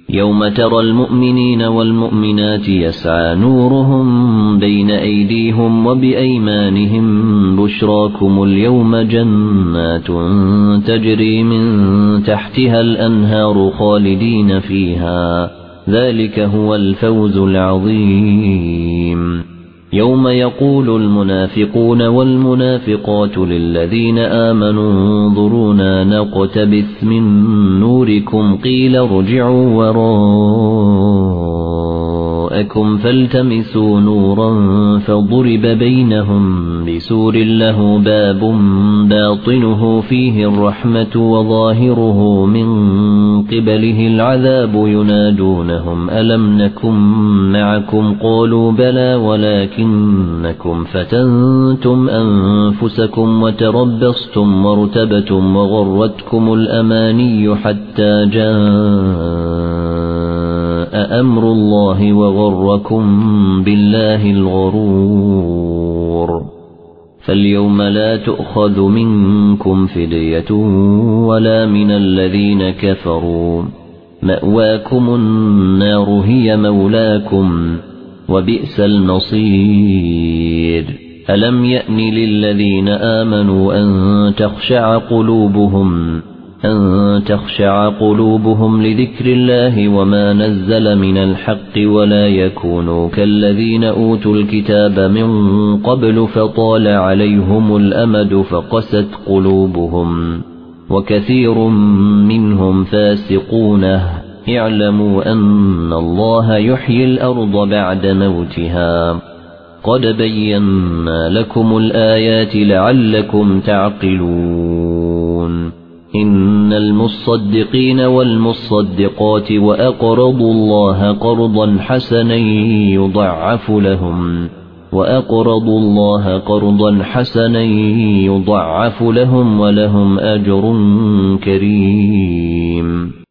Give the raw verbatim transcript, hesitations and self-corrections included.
يوم ترى المؤمنين والمؤمنات يسعى نورهم بين أيديهم وبأيمانهم بشراكم اليوم جنات تجري من تحتها الأنهار خالدين فيها ذلك هو الفوز العظيم يوم يقول المنافقون والمنافقات للذين آمنوا انظرونا نقتبس من نوركم قيل ارجعوا وراءكم فالتمسوا نورا فضرب بينهم بسور له باب باطنه فيه الرحمة وظاهره من قبله العذاب ينادونهم ألم نكن معكم قالوا بلى ولكنكم فتنتم أنفسكم وتربصتم وارتبتم وغرتكم الأماني حتى جاء أمر الله وغركم بالله الغرور فاليوم لا تؤخذ منكم فدية ولا من الذين كفروا مأواكم النار هي مولاكم وبئس المصير ألم يأن للذين آمنوا أن تخشع قلوبهم أن تخشع قلوبهم لذكر الله وما نزل من الحق ولا يكونوا كالذين أوتوا الكتاب من قبل فطال عليهم الأمد فقست قلوبهم وكثير منهم فاسقون اعلموا أن الله يحيي الأرض بعد موتها قد بينا لكم الآيات لعلكم تعقلون إن المصدقين والمصدقات وأقرضوا الله قرضا حسنا يضعف لهم وأقرضوا الله قرضا حسنا يضعف لهم ولهم أجر كريم